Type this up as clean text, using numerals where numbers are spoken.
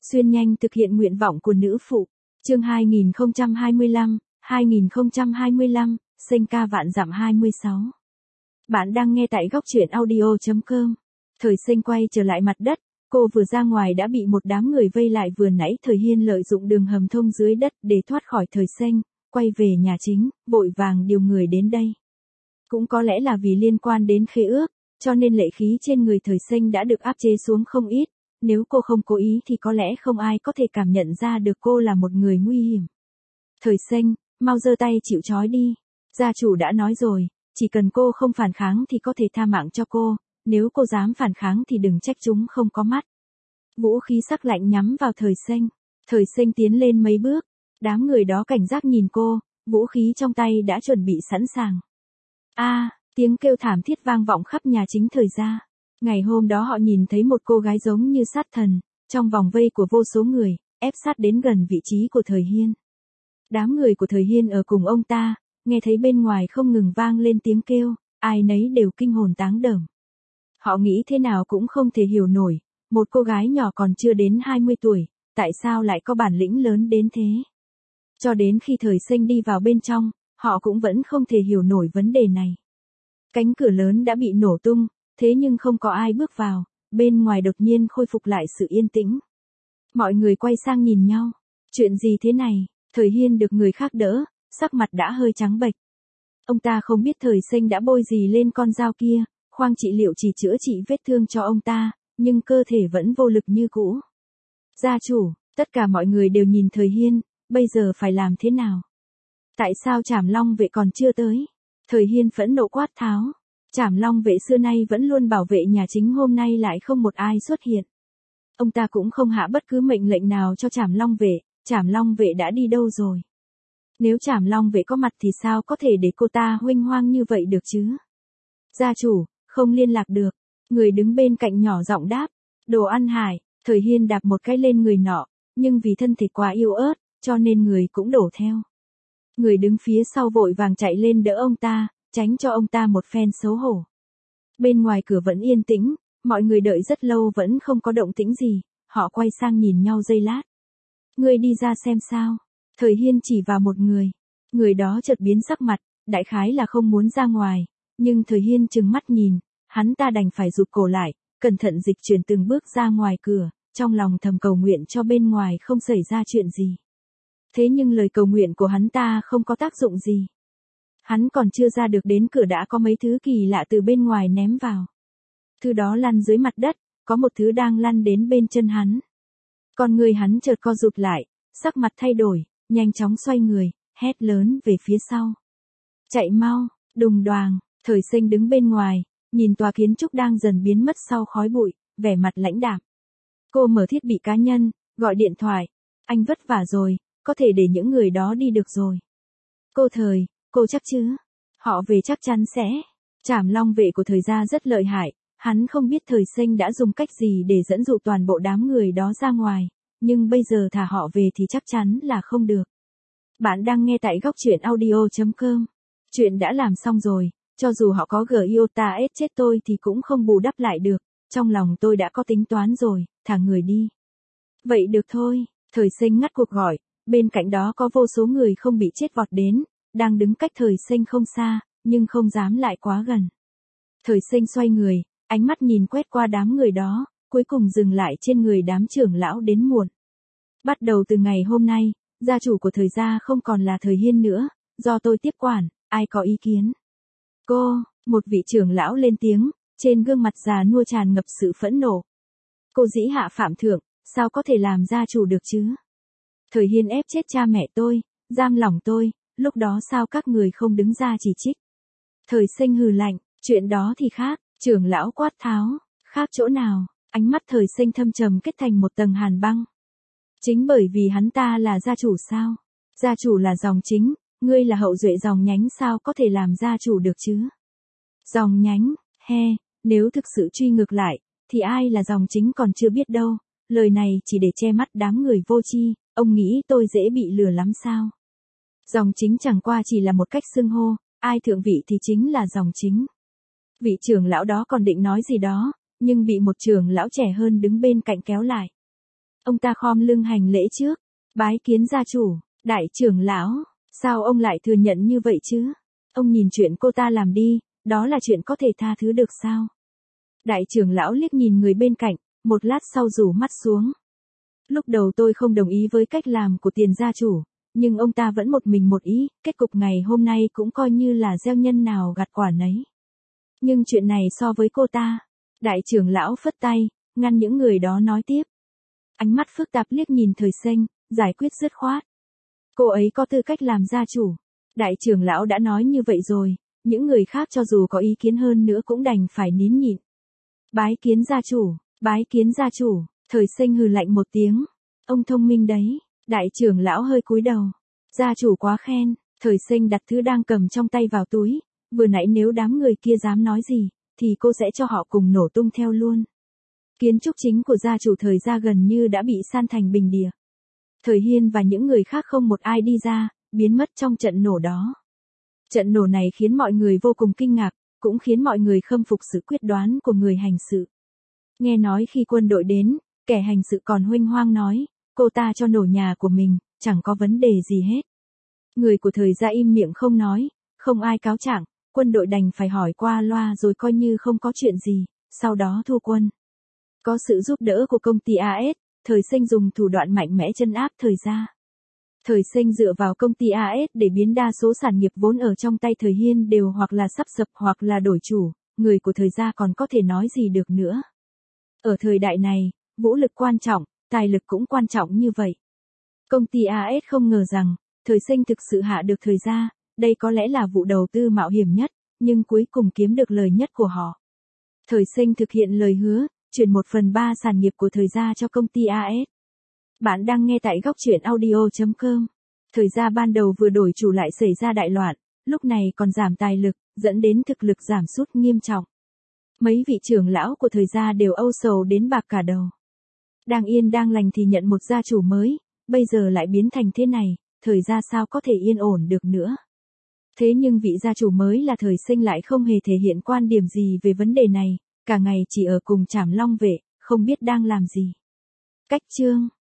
Xuyên nhanh thực hiện nguyện vọng của nữ phụ. Chương 2025, sinh ca vạn dặm 26. Bạn đang nghe tại góc truyện audio.com. Thời sinh quay trở lại mặt đất, cô vừa ra ngoài đã bị một đám người vây lại. Vừa nãy Thời Hiên lợi dụng đường hầm thông dưới đất để thoát khỏi Thời Sinh, quay về nhà chính, vội vàng điều người đến đây. Cũng có lẽ là vì liên quan đến khế ước, cho nên lệ khí trên người Thời Sinh đã được áp chế xuống không ít. Nếu cô không cố ý thì có lẽ không ai có thể cảm nhận ra được cô là một người nguy hiểm. Thời Sinh, mau giơ tay chịu trói đi. Gia chủ đã nói rồi, chỉ cần cô không phản kháng thì có thể tha mạng cho cô, nếu cô dám phản kháng thì đừng trách chúng không có mắt. Vũ khí sắc lạnh nhắm vào Thời Sinh. Thời Sinh tiến lên mấy bước, đám người đó cảnh giác nhìn cô, vũ khí trong tay đã chuẩn bị sẵn sàng. Tiếng kêu thảm thiết vang vọng khắp nhà chính Thời gia. Ngày hôm đó họ nhìn thấy một cô gái giống như sát thần, trong vòng vây của vô số người, ép sát đến gần vị trí của Thời Hiên. Đám người của Thời Hiên ở cùng ông ta, nghe thấy bên ngoài không ngừng vang lên tiếng kêu, ai nấy đều kinh hồn táng đờm. Họ nghĩ thế nào cũng không thể hiểu nổi, một cô gái nhỏ còn chưa đến 20 tuổi, tại sao lại có bản lĩnh lớn đến thế? Cho đến khi Thời Sinh đi vào bên trong, họ cũng vẫn không thể hiểu nổi vấn đề này. Cánh cửa lớn đã bị nổ tung, thế nhưng không có ai bước vào, bên ngoài đột nhiên khôi phục lại sự yên tĩnh. Mọi người quay sang nhìn nhau, chuyện gì thế này? Thời Hiên được người khác đỡ, sắc mặt đã hơi trắng bệch. Ông ta không biết Thời Sinh đã bôi gì lên con dao kia, khoang trị liệu chỉ chữa trị vết thương cho ông ta, nhưng cơ thể vẫn vô lực như cũ. Gia chủ, tất cả mọi người đều nhìn Thời Hiên, bây giờ phải làm thế nào? Tại sao Trảm Long vệ còn chưa tới? Thời Hiên phẫn nộ quát tháo. Trảm Long vệ xưa nay vẫn luôn bảo vệ nhà chính, hôm nay lại không một ai xuất hiện. Ông ta cũng không hạ bất cứ mệnh lệnh nào cho Trảm Long vệ, Trảm Long vệ đã đi đâu rồi? Nếu Trảm Long vệ có mặt thì sao có thể để cô ta huênh hoang như vậy được chứ? Gia chủ, không liên lạc được. Người đứng bên cạnh nhỏ giọng đáp. Đồ ăn hại. Thời Hiên đạp một cái lên người nọ, nhưng vì thân thể quá yếu ớt, cho nên người cũng đổ theo. Người đứng phía sau vội vàng chạy lên đỡ ông ta, tránh cho ông ta một phen xấu hổ. Bên ngoài cửa vẫn yên tĩnh, mọi người đợi rất lâu vẫn không có động tĩnh gì, họ quay sang nhìn nhau giây lát. Ngươi đi ra xem sao? Thời Hiên chỉ vào một người. Người đó chợt biến sắc mặt, đại khái là không muốn ra ngoài, nhưng Thời Hiên trừng mắt nhìn, hắn ta đành phải rụt cổ lại, cẩn thận dịch chuyển từng bước ra ngoài cửa, trong lòng thầm cầu nguyện cho bên ngoài không xảy ra chuyện gì. Thế nhưng lời cầu nguyện của hắn ta không có tác dụng gì. Hắn còn chưa ra được đến cửa đã có mấy thứ kỳ lạ từ bên ngoài ném vào. Thứ đó lăn dưới mặt đất, có một thứ đang lăn đến bên chân hắn. Con người hắn chợt co rụt lại, sắc mặt thay đổi, nhanh chóng xoay người, hét lớn về phía sau. Chạy mau, đùng đoàng. Thời Sinh đứng bên ngoài, nhìn tòa kiến trúc đang dần biến mất sau khói bụi, vẻ mặt lãnh đạm. Cô mở thiết bị cá nhân, gọi điện thoại. Anh vất vả rồi, có thể để những người đó đi được rồi. Cô chắc chứ? Họ về chắc chắn sẽ. Trảm Long vệ của Thời gia rất lợi hại, hắn không biết Thời Sinh đã dùng cách gì để dẫn dụ toàn bộ đám người đó ra ngoài, nhưng bây giờ thả họ về thì chắc chắn là không được. Bạn đang nghe tại góc truyện audio.com. Chuyện đã làm xong rồi, cho dù họ có Giota ép chết tôi thì cũng không bù đắp lại được, trong lòng tôi đã có tính toán rồi, thả người đi. Vậy được thôi. Thời Sinh ngắt cuộc gọi, bên cạnh đó có vô số người không bị chết vọt đến, đang đứng cách Thời Sinh không xa, nhưng không dám lại quá gần. Thời Sinh xoay người, ánh mắt nhìn quét qua đám người đó, cuối cùng dừng lại trên người đám trưởng lão đến muộn. Bắt đầu từ ngày hôm nay, gia chủ của Thời gia không còn là Thời Hiên nữa, do tôi tiếp quản, ai có ý kiến? Một vị trưởng lão lên tiếng, trên gương mặt già nua tràn ngập sự phẫn nộ. Cô dĩ hạ phạm thượng, sao có thể làm gia chủ được chứ? Thời Hiên ép chết cha mẹ tôi, giam lỏng tôi, lúc đó sao các người không đứng ra chỉ trích? Thời Sinh hừ lạnh, chuyện đó thì khác, trưởng lão quát tháo, khác chỗ nào? Ánh mắt Thời Sinh thâm trầm kết thành một tầng hàn băng. Chính bởi vì hắn ta là gia chủ sao? Gia chủ là dòng chính, ngươi là hậu duệ dòng nhánh, sao có thể làm gia chủ được chứ? Dòng nhánh, nếu thực sự truy ngược lại, thì ai là dòng chính còn chưa biết đâu, lời này chỉ để che mắt đám người vô tri, ông nghĩ tôi dễ bị lừa lắm sao? Dòng chính chẳng qua chỉ là một cách xưng hô, ai thượng vị thì chính là dòng chính. Vị trưởng lão đó còn định nói gì đó, nhưng bị một trưởng lão trẻ hơn đứng bên cạnh kéo lại. Ông ta khom lưng hành lễ trước, bái kiến gia chủ, đại trưởng lão, sao ông lại thừa nhận như vậy chứ? Ông nhìn chuyện cô ta làm đi, đó là chuyện có thể tha thứ được sao? Đại trưởng lão liếc nhìn người bên cạnh, một lát sau rủ mắt xuống. Lúc đầu tôi không đồng ý với cách làm của Tiền gia chủ, nhưng ông ta vẫn một mình một ý, kết cục ngày hôm nay cũng coi như là gieo nhân nào gặt quả nấy. Nhưng chuyện này so với cô ta, đại trưởng lão phất tay, ngăn những người đó nói tiếp. Ánh mắt phức tạp liếc nhìn Thời Sinh, giải quyết dứt khoát. Cô ấy có tư cách làm gia chủ. Đại trưởng lão đã nói như vậy rồi, những người khác cho dù có ý kiến hơn nữa cũng đành phải nín nhịn. Bái kiến gia chủ, bái kiến gia chủ, Thời Sinh hừ lạnh một tiếng. Ông thông minh đấy, đại trưởng lão hơi cúi đầu. Gia chủ quá khen, Thời Sinh đặt thứ đang cầm trong tay vào túi. Vừa nãy nếu đám người kia dám nói gì, thì cô sẽ cho họ cùng nổ tung theo luôn. Kiến trúc chính của gia chủ Thời gia gần như đã bị san thành bình địa. Thời Hiên và những người khác không một ai đi ra, biến mất trong trận nổ đó. Trận nổ này khiến mọi người vô cùng kinh ngạc, cũng khiến mọi người khâm phục sự quyết đoán của người hành sự. Nghe nói khi quân đội đến, kẻ hành sự còn huênh hoang nói, cô ta cho nổ nhà của mình, chẳng có vấn đề gì hết. Người của Thời gia im miệng không nói, không ai cáo trạng, quân đội đành phải hỏi qua loa rồi coi như không có chuyện gì, sau đó thu quân. Có sự giúp đỡ của công ty AS, Thời Sinh dùng thủ đoạn mạnh mẽ trấn áp Thời gia. Thời Sinh dựa vào công ty AS để biến đa số sản nghiệp vốn ở trong tay Thời Hiên đều hoặc là sắp sập hoặc là đổi chủ, người của Thời gia còn có thể nói gì được nữa. Ở thời đại này, vũ lực quan trọng, tài lực cũng quan trọng như vậy. Công ty AS không ngờ rằng, Thời Sinh thực sự hạ được Thời gia, đây có lẽ là vụ đầu tư mạo hiểm nhất, nhưng cuối cùng kiếm được lời nhất của họ. Thời Sinh thực hiện lời hứa, chuyển 1/3 sản nghiệp của Thời gia cho công ty AS. Bạn đang nghe tại góc truyện audio.com. Thời gia ban đầu vừa đổi chủ lại xảy ra đại loạn, lúc này còn giảm tài lực, dẫn đến thực lực giảm sút nghiêm trọng. Mấy vị trưởng lão của Thời gia đều âu sầu đến bạc cả đầu. Đang yên đang lành thì nhận một gia chủ mới, bây giờ lại biến thành thế này, Thời gia sao có thể yên ổn được nữa. Thế nhưng vị gia chủ mới là Thời Sinh lại không hề thể hiện quan điểm gì về vấn đề này, cả ngày chỉ ở cùng Trảm Long vệ, không biết đang làm gì. Cách chương